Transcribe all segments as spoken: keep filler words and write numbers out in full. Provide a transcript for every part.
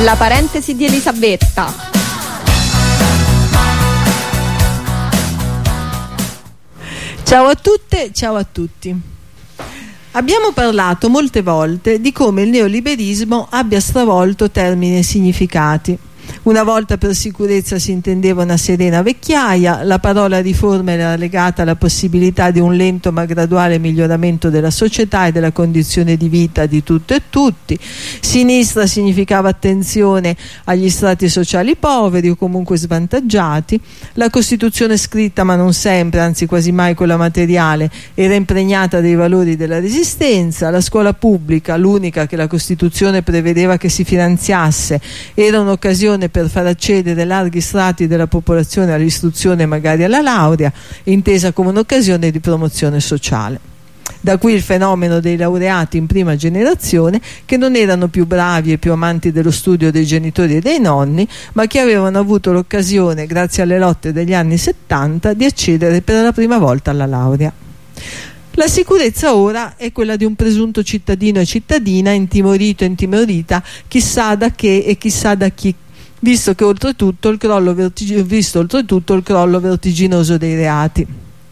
La parentesi di Elisabetta. Ciao a tutte, ciao a tutti. Abbiamo parlato molte volte di come il neoliberismo abbia stravolto termini e significati. Una volta per sicurezza si intendeva una serena vecchiaia, la parola riforma era legata alla possibilità di un lento ma graduale miglioramento della società e della condizione di vita di tutto e tutti. Sinistra significava attenzione agli strati sociali poveri o comunque svantaggiati. La Costituzione scritta, ma non sempre, anzi quasi mai quella materiale, era impregnata dei valori della resistenza. La scuola pubblica, l'unica che la Costituzione prevedeva che si finanziasse, era un'occasione per far accedere larghi strati della popolazione all'istruzione e magari alla laurea, intesa come un'occasione di promozione sociale. Da qui il fenomeno dei laureati in prima generazione, che non erano più bravi e più amanti dello studio dei genitori e dei nonni, ma che avevano avuto l'occasione, grazie alle lotte degli anni settanta, di accedere per la prima volta alla laurea. La sicurezza ora è quella di un presunto cittadino e cittadina intimorito e intimorita chissà da che e chissà da chi, visto che oltretutto il crollo, vertig- visto oltretutto il crollo vertiginoso dei reati.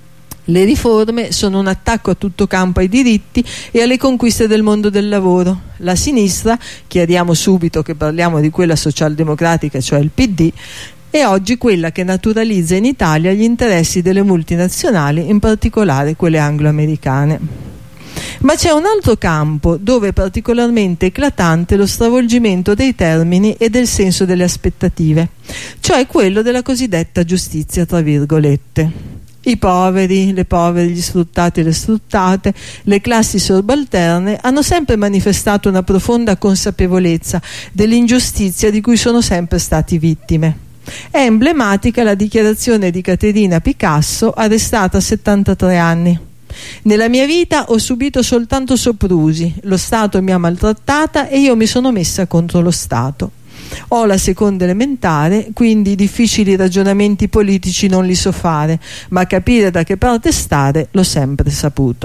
Le riforme sono un attacco a tutto campo ai diritti e alle conquiste del mondo del lavoro. La sinistra, chiariamo subito che parliamo di quella socialdemocratica, cioè il P D, è oggi quella che naturalizza in Italia gli interessi delle multinazionali, in particolare quelle anglo-americane. Ma c'è un altro campo dove è particolarmente eclatante lo stravolgimento dei termini e del senso delle aspettative, cioè quello della cosiddetta giustizia tra virgolette. I poveri, le povere, gli sfruttati e le sfruttate, le classi subalterne hanno sempre manifestato una profonda consapevolezza dell'ingiustizia di cui sono sempre stati vittime. È emblematica la dichiarazione di Caterina Picasso, arrestata a settantatré anni. Nella mia vita ho subito soltanto soprusi, lo Stato mi ha maltrattata e io mi sono messa contro lo Stato. Ho la seconda elementare, quindi difficili ragionamenti politici non li so fare, ma capire da che parte stare l'ho sempre saputo.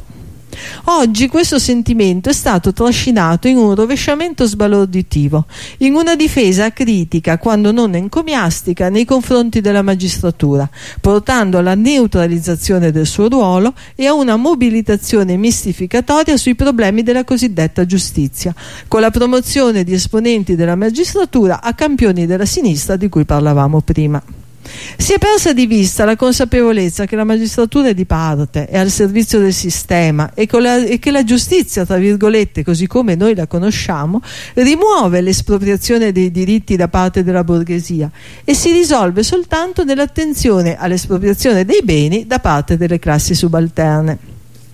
Oggi questo sentimento è stato trascinato in un rovesciamento sbalorditivo, in una difesa critica, quando non encomiastica, nei confronti della magistratura, portando alla neutralizzazione del suo ruolo e a una mobilitazione mistificatoria sui problemi della cosiddetta giustizia, con la promozione di esponenti della magistratura a campioni della sinistra di cui parlavamo prima. Si è persa di vista la consapevolezza che la magistratura è di parte, è al servizio del sistema e, la, e che la giustizia, tra virgolette, così come noi la conosciamo, rimuove l'espropriazione dei diritti da parte della borghesia e si risolve soltanto nell'attenzione all'espropriazione dei beni da parte delle classi subalterne.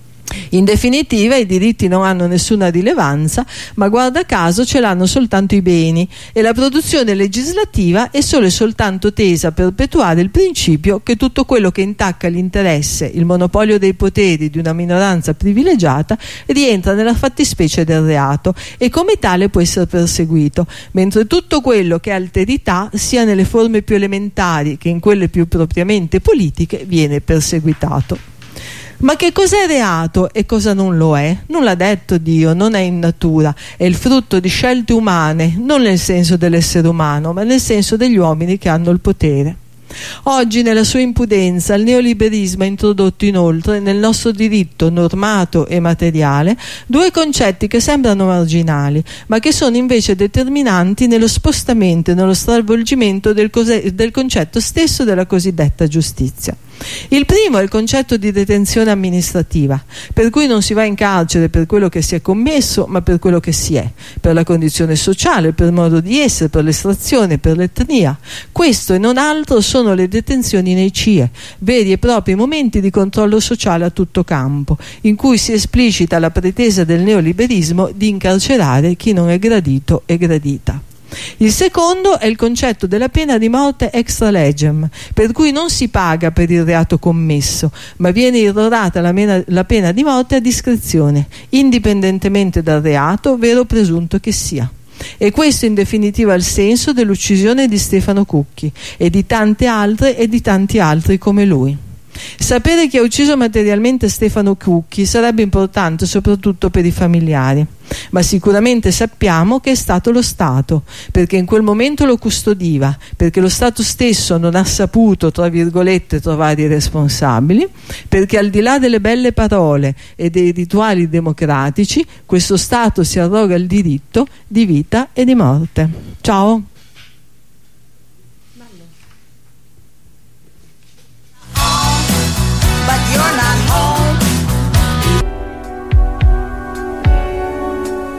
In definitiva, i diritti non hanno nessuna rilevanza, ma guarda caso ce l'hanno soltanto i beni, e la produzione legislativa è solo e soltanto tesa a perpetuare il principio che tutto quello che intacca l'interesse, il monopolio dei poteri di una minoranza privilegiata rientra nella fattispecie del reato e come tale può essere perseguito, mentre tutto quello che è alterità, sia nelle forme più elementari che in quelle più propriamente politiche, viene perseguitato. Ma che cos'è reato e cosa non lo è? Non l'ha detto Dio, non è in natura, è il frutto di scelte umane, non nel senso dell'essere umano, ma nel senso degli uomini che hanno il potere. Oggi, nella sua impudenza, il neoliberismo ha introdotto inoltre nel nostro diritto normato e materiale due concetti che sembrano marginali, ma che sono invece determinanti nello spostamento e nello stravolgimento del, del concetto stesso della cosiddetta giustizia. Il primo è il concetto di detenzione amministrativa, per cui non si va in carcere per quello che si è commesso, ma per quello che si è, per la condizione sociale, per il modo di essere, per l'estrazione, per l'etnia. Questo e non altro sono le detenzioni nei C I E, veri e propri momenti di controllo sociale a tutto campo, in cui si esplicita la pretesa del neoliberismo di incarcerare chi non è gradito e gradita. Il secondo è il concetto della pena di morte extra legem, per cui non si paga per il reato commesso, ma viene irrorata la pena, la pena di morte a discrezione, indipendentemente dal reato, vero o presunto che sia. E questo in definitiva è il senso dell'uccisione di Stefano Cucchi e di tante altre e di tanti altri come lui. Sapere chi ha ucciso materialmente Stefano Cucchi sarebbe importante soprattutto per i familiari, ma sicuramente sappiamo che è stato lo Stato, perché in quel momento lo custodiva, perché lo Stato stesso non ha saputo, tra virgolette, trovare i responsabili, perché al di là delle belle parole e dei rituali democratici, questo Stato si arroga il diritto di vita e di morte. Ciao!